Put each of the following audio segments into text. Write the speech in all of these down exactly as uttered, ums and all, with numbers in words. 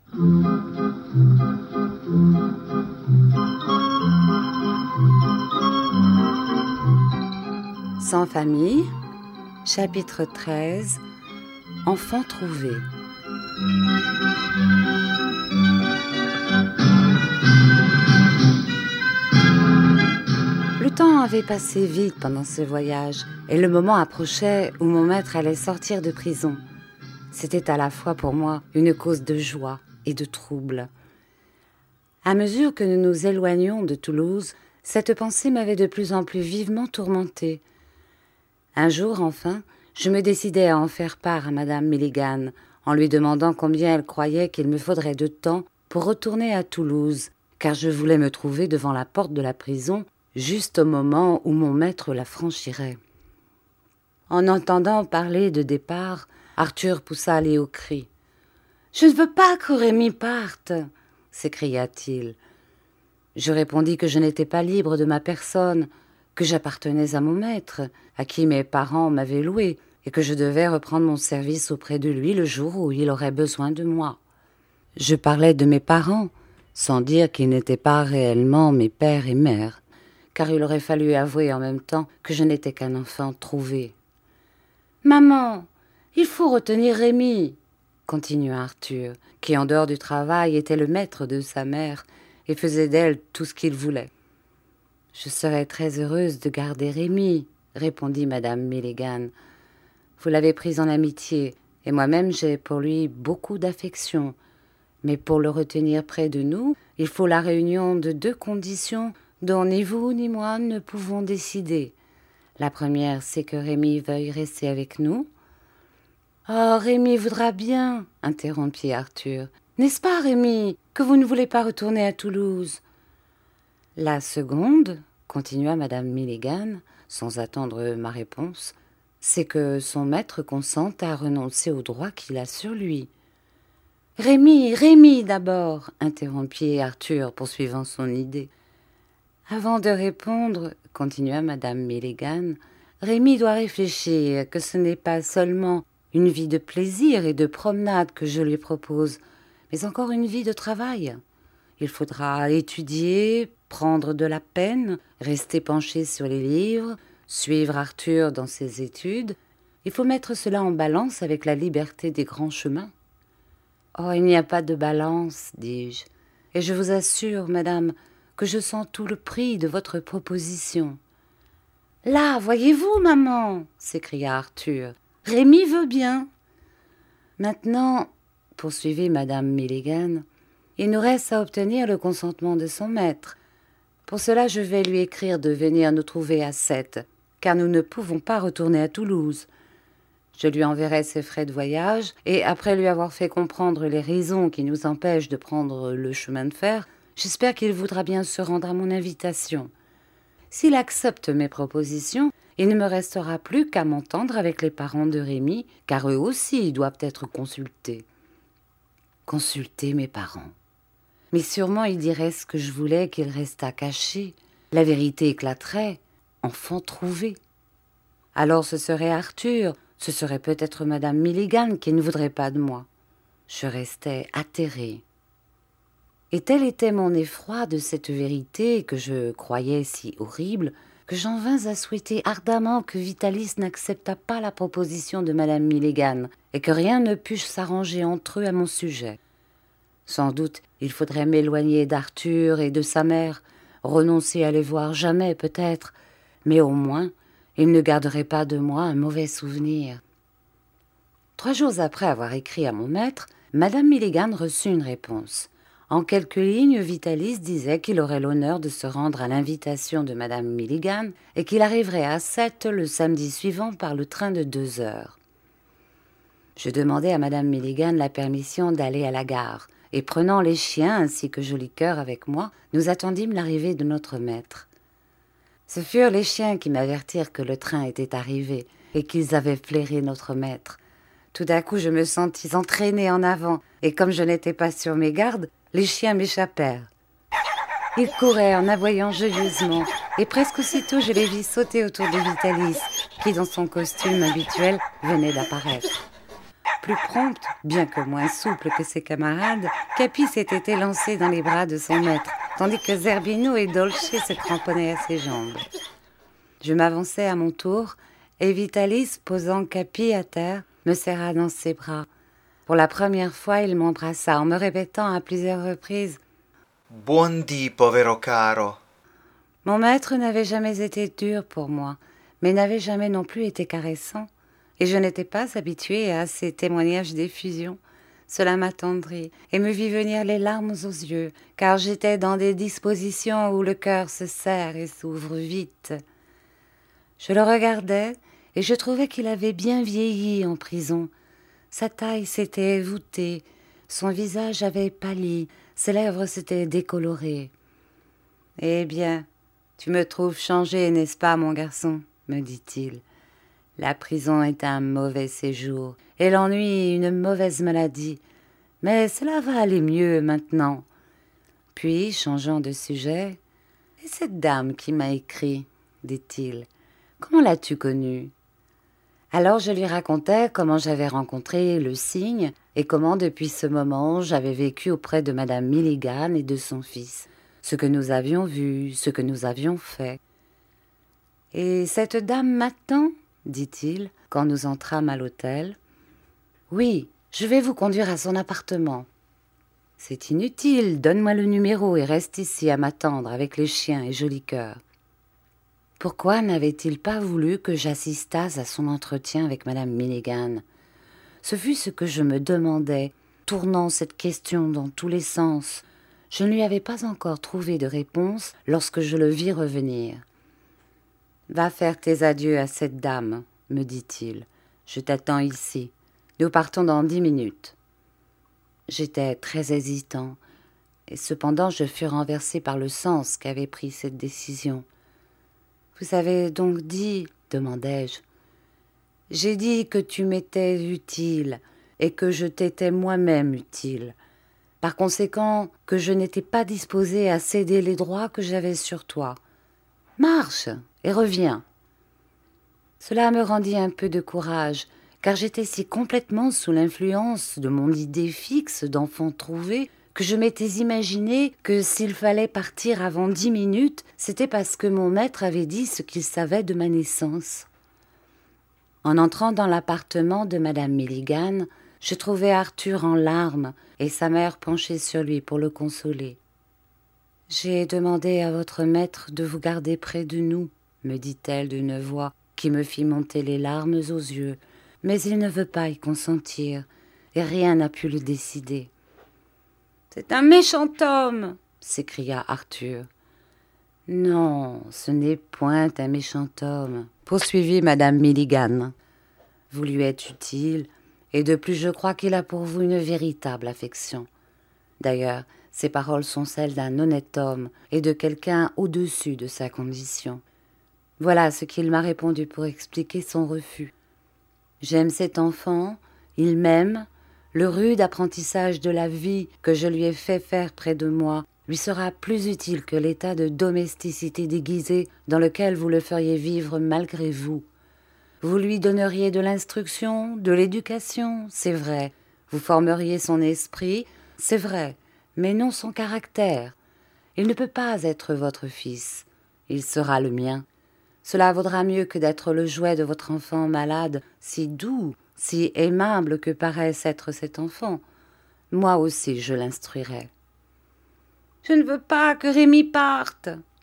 Sans famille, chapitre treize, enfant trouvé. Le temps avait passé vite pendant ce voyage, et le moment approchait où mon maître allait sortir de prison. C'était à la fois pour moi une cause de joie et de trouble. À mesure que nous nous éloignions de Toulouse, cette pensée m'avait de plus en plus vivement tourmentée. Un jour, enfin, je me décidai à en faire part à Madame Milligan, en lui demandant combien elle croyait qu'il me faudrait de temps pour retourner à Toulouse, car je voulais me trouver devant la porte de la prison, juste au moment où mon maître la franchirait. En entendant parler de départ, Arthur poussa Léo cri. « Je ne veux pas que Rémi parte !» s'écria-t-il. Je répondis que je n'étais pas libre de ma personne, que j'appartenais à mon maître, à qui mes parents m'avaient loué, et que je devais reprendre mon service auprès de lui le jour où il aurait besoin de moi. Je parlais de mes parents, sans dire qu'ils n'étaient pas réellement mes pères et mères, car il aurait fallu avouer en même temps que je n'étais qu'un enfant trouvé. « Maman, il faut retenir Rémi !» continua Arthur, qui en dehors du travail était le maître de sa mère et faisait d'elle tout ce qu'il voulait. « Je serais très heureuse de garder Rémi, » répondit Madame Milligan. « Vous l'avez pris en amitié, et moi-même j'ai pour lui beaucoup d'affection. Mais pour le retenir près de nous, il faut la réunion de deux conditions dont ni vous ni moi ne pouvons décider. La première, c'est que Rémi veuille rester avec nous. »« Oh, Rémi voudra bien, » interrompit Arthur. « N'est-ce pas, Rémi, que vous ne voulez pas retourner à Toulouse ?»« La seconde, » continua Madame Milligan, sans attendre ma réponse, « c'est que son maître consente à renoncer aux droits qu'il a sur lui. »« Rémi, Rémi d'abord, » interrompit Arthur, poursuivant son idée. « Avant de répondre, » continua Madame Milligan, « Rémi doit réfléchir que ce n'est pas seulement une vie de plaisir et de promenade que je lui propose, mais encore une vie de travail. Il faudra étudier, prendre de la peine, rester penché sur les livres, suivre Arthur dans ses études. Il faut mettre cela en balance avec la liberté des grands chemins. »« Oh, il n'y a pas de balance, dis-je, et je vous assure, madame, que je sens tout le prix de votre proposition. »« Là, voyez-vous, maman !» s'écria Arthur. « Rémi veut bien. » Maintenant, poursuivit Madame Milligan, il nous reste à obtenir le consentement de son maître. Pour cela, je vais lui écrire de venir nous trouver à Sète, car nous ne pouvons pas retourner à Toulouse. Je lui enverrai ses frais de voyage, et après lui avoir fait comprendre les raisons qui nous empêchent de prendre le chemin de fer, j'espère qu'il voudra bien se rendre à mon invitation. S'il accepte mes propositions, il ne me restera plus qu'à m'entendre avec les parents de Rémi, car eux aussi doivent être consultés. Consulter mes parents. Mais sûrement ils diraient ce que je voulais qu'il restât caché. La vérité éclaterait, enfant trouvé. Alors ce serait Arthur, ce serait peut-être Madame Milligan qui ne voudrait pas de moi. Je restais atterrée. Et tel était mon effroi de cette vérité que je croyais si horrible, que j'en vins à souhaiter ardemment que Vitalis n'acceptât pas la proposition de Madame Milligan et que rien ne pût s'arranger entre eux à mon sujet. Sans doute, il faudrait m'éloigner d'Arthur et de sa mère, renoncer à les voir jamais peut-être, mais au moins, ils ne garderaient pas de moi un mauvais souvenir. Trois jours après avoir écrit à mon maître, Madame Milligan reçut une réponse. En quelques lignes, Vitalis disait qu'il aurait l'honneur de se rendre à l'invitation de Madame Milligan et qu'il arriverait à Sète le samedi suivant par le train de deux heures. Je demandai à Madame Milligan la permission d'aller à la gare, et prenant les chiens ainsi que Joli Cœur avec moi, nous attendîmes l'arrivée de notre maître. Ce furent les chiens qui m'avertirent que le train était arrivé et qu'ils avaient flairé notre maître. Tout d'un coup, je me sentis entraînée en avant, et comme je n'étais pas sur mes gardes, les chiens m'échappèrent. Ils couraient en aboyant joyeusement, et presque aussitôt je les vis sauter autour de Vitalis, qui dans son costume habituel venait d'apparaître. plus prompte, bien que moins souple que ses camarades, Capi s'était élancé dans les bras de son maître, tandis que Zerbino et Dolce se cramponnaient à ses jambes. Je m'avançai à mon tour, et Vitalis, posant Capi à terre, me serra dans ses bras. Pour la première fois, il m'embrassa en me répétant à plusieurs reprises « Buondì, povero caro ». Mon maître n'avait jamais été dur pour moi, mais n'avait jamais non plus été caressant, et je n'étais pas habituée à ces témoignages d'effusion. Cela m'attendrit et me vit venir les larmes aux yeux, car j'étais dans des dispositions où le cœur se serre et s'ouvre vite. Je le regardais, et je trouvais qu'il avait bien vieilli en prison. Sa taille s'était voûtée, son visage avait pâli, ses lèvres s'étaient décolorées. « Eh bien, tu me trouves changé, n'est-ce pas, mon garçon ?» me dit-il. « La prison est un mauvais séjour, et l'ennui une mauvaise maladie, mais cela va aller mieux maintenant. » Puis, changeant de sujet, « Et cette dame qui m'a écrit, dit-il, comment l'as-tu connue ?» Alors je lui racontai comment j'avais rencontré le cygne et comment depuis ce moment j'avais vécu auprès de madame Milligan et de son fils, ce que nous avions vu, ce que nous avions fait. « Et cette dame m'attend ?» dit-il, quand nous entrâmes à l'hôtel. « Oui, je vais vous conduire à son appartement. »« C'est inutile, donne-moi le numéro et reste ici à m'attendre avec les chiens et joli cœur. » Pourquoi n'avait-il pas voulu que j'assistasse à son entretien avec madame Milligan? Ce fut ce que je me demandais, tournant cette question dans tous les sens. Je ne lui avais pas encore trouvé de réponse lorsque je le vis revenir. « Va faire tes adieux à cette dame, » me dit-il. « Je t'attends ici. Nous partons dans dix minutes. » J'étais très hésitant, et cependant je fus renversé par le sens qu'avait pris cette décision. « Vous avez donc dit, demandai-je. J'ai dit que tu m'étais utile et que je t'étais moi-même utile. Par conséquent, que je n'étais pas disposée à céder les droits que j'avais sur toi. Marche et reviens. » Cela me rendit un peu de courage, car j'étais si complètement sous l'influence de mon idée fixe d'enfant trouvé que je m'étais imaginé que s'il fallait partir avant dix minutes, c'était parce que mon maître avait dit ce qu'il savait de ma naissance. En entrant dans l'appartement de madame Milligan, je trouvai Arthur en larmes et sa mère penchée sur lui pour le consoler. « J'ai demandé à votre maître de vous garder près de nous, » me dit-elle d'une voix qui me fit monter les larmes aux yeux, « mais il ne veut pas y consentir, et rien n'a pu le décider. »« C'est un méchant homme !» s'écria Arthur. « Non, ce n'est point un méchant homme, » poursuivit madame Milligan. « Vous lui êtes utile, et de plus je crois qu'il a pour vous une véritable affection. D'ailleurs, ces paroles sont celles d'un honnête homme et de quelqu'un au-dessus de sa condition. Voilà ce qu'il m'a répondu pour expliquer son refus. J'aime cet enfant, il m'aime, le rude apprentissage de la vie que je lui ai fait faire près de moi lui sera plus utile que l'état de domesticité déguisée dans lequel vous le feriez vivre malgré vous. Vous lui donneriez de l'instruction, de l'éducation, c'est vrai, vous formeriez son esprit, c'est vrai, mais non son caractère. Il ne peut pas être votre fils, il sera le mien. Cela vaudra mieux que d'être le jouet de votre enfant malade, si doux, si aimable que paraisse être cet enfant. Moi aussi je l'instruirai. « Je ne veux pas que Rémi parte. »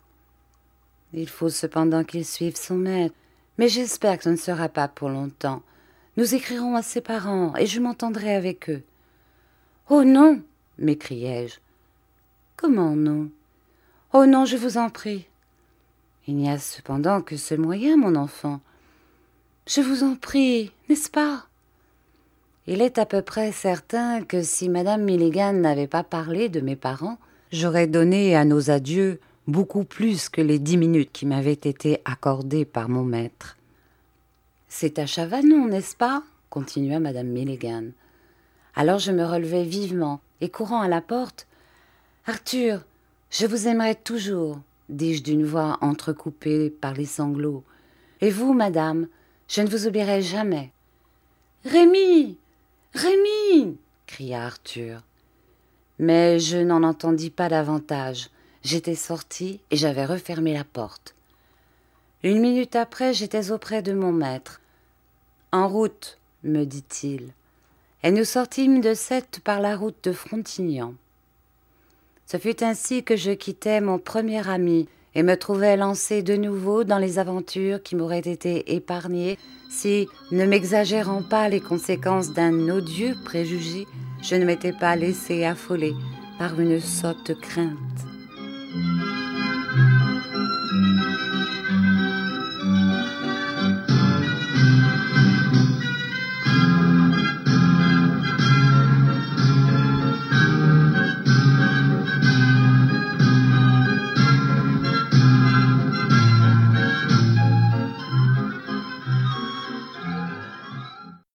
Il faut cependant qu'il suive son maître, mais j'espère que ce ne sera pas pour longtemps. Nous écrirons à ses parents et je m'entendrai avec eux. « Oh non !» m'écriai-je. « Comment non ? Oh non, je vous en prie. » Il n'y a cependant que ce moyen, mon enfant. Je vous en prie, n'est-ce pas? Il est à peu près certain que si madame Milligan n'avait pas parlé de mes parents, j'aurais donné à nos adieux beaucoup plus que les dix minutes qui m'avaient été accordées par mon maître. C'est à Chavanon, n'est-ce pas? Continua madame Milligan. Alors je me relevai vivement et courant à la porte, « Arthur, je vous aimerai toujours, dis-je d'une voix entrecoupée par les sanglots. Et vous, madame, je ne vous oublierai jamais. »« Rémi! Rémi !» cria Arthur. Mais je n'en entendis pas davantage. J'étais sortie et j'avais refermé la porte. Une minute après, j'étais auprès de mon maître. « En route !» me dit-il. Et nous sortîmes de Sète par la route de Frontignan. Ce fut ainsi que je quittai mon premier ami et me trouvai lancé de nouveau dans les aventures qui m'auraient été épargnées si, ne m'exagérant pas les conséquences d'un odieux préjugé, je ne m'étais pas laissé affoler par une sotte crainte.